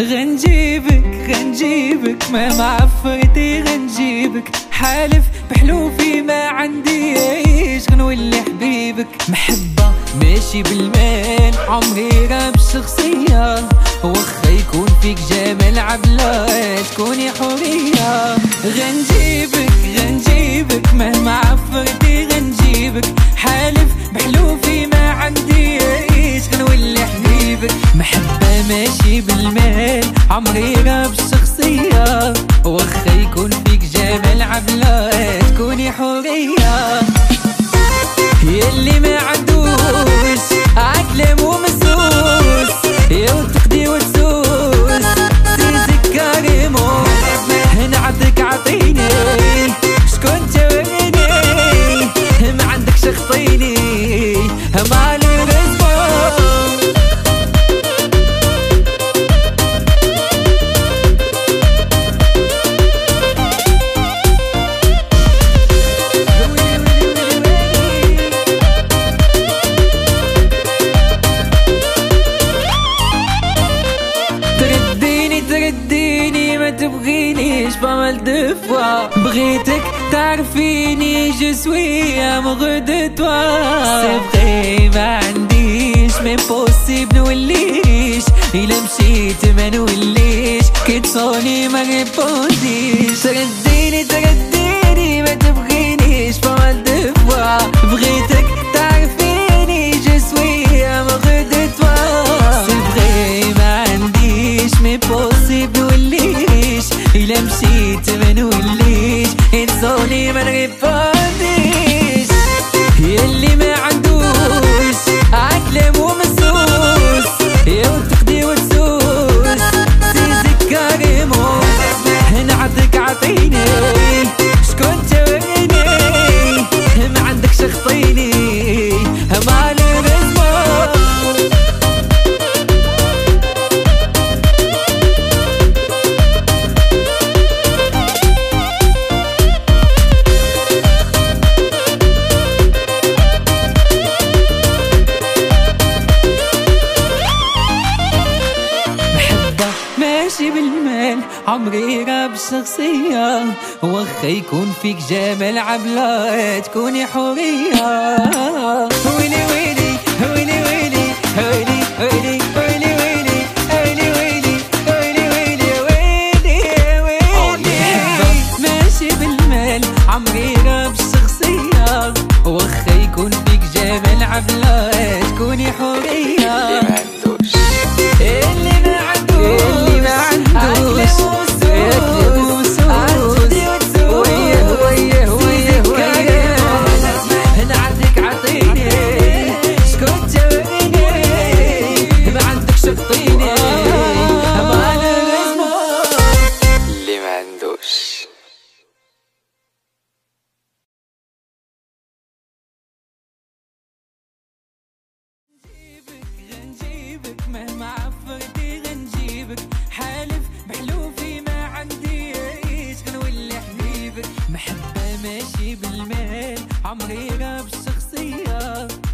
غنجيبك مهما عفرتي غنجيبك، حالف بحلوفي ما عندي عيش غنولي حبيبك. محبة ماشي بالمال عمري راه بالشخصية، وخا يكون فيك جمال عبلة تكوني حورية. غنجيبك مهما عفرتي غنجيبك، حالف بحلوفي ما عندي عيش غنولي حبيبك. محبة ماشي بالمال عمري راه بالشخصية، وخا يكون فيك جمال عبلة تكوني حورية. يلي ما عندوش عقل مو مسوس، يا وتقدي وتسوس سيزك كريمو، نعطيك عطيني شكون توريني، ما عندكش خطيني مال الرزق. ترديني ما تبغينيش بمال دفوا، بغيتك تعرفيني جو سوي امغو دو توا. سي فغي ما عنديش مي بوسيبل نوليش، الا مشيت ما نوليش كي تصوني ما ريبونديش. ترديني ما تبغينيش بمال دفوا، بغيتك تعرفيني جو سوي امغو دو توا. سي فغي ما عنديش مي بوسيبل نوليش، الا مشيت ما نوليش انسوني ما نريبونديش. يلي ما عندوش عقل مو مسوس، يا وتقدي وتسوس سيزك كريمو، نعطيك عطيني شكون توريني، ما عندكش خطيني مال الرزق. ماشي بالمال عمري راه بالشخصية، وخا يكون فيك جمال عبلة تكوني حورية. ويلي ويلي ويلي ويلي ويلي ويلي ويلي ويلي ويلي ويلي ويلي ويلي ويلي. ماشي بالمال عمري راه بالشخصية، وخا يكون فيك جمال عبلة تكوني حورية. اللي ما عندوش نعطيك عطيني شكون توريني، ما عندكش خطيني مال الرزق. اللي ما عندوش غنجيبك مهما عفرتي غنجيبك، حالف بحلوفي ما عندي عيش غنولي حبيبك. محبة ماشي بالمال عمري راه بالشخصية،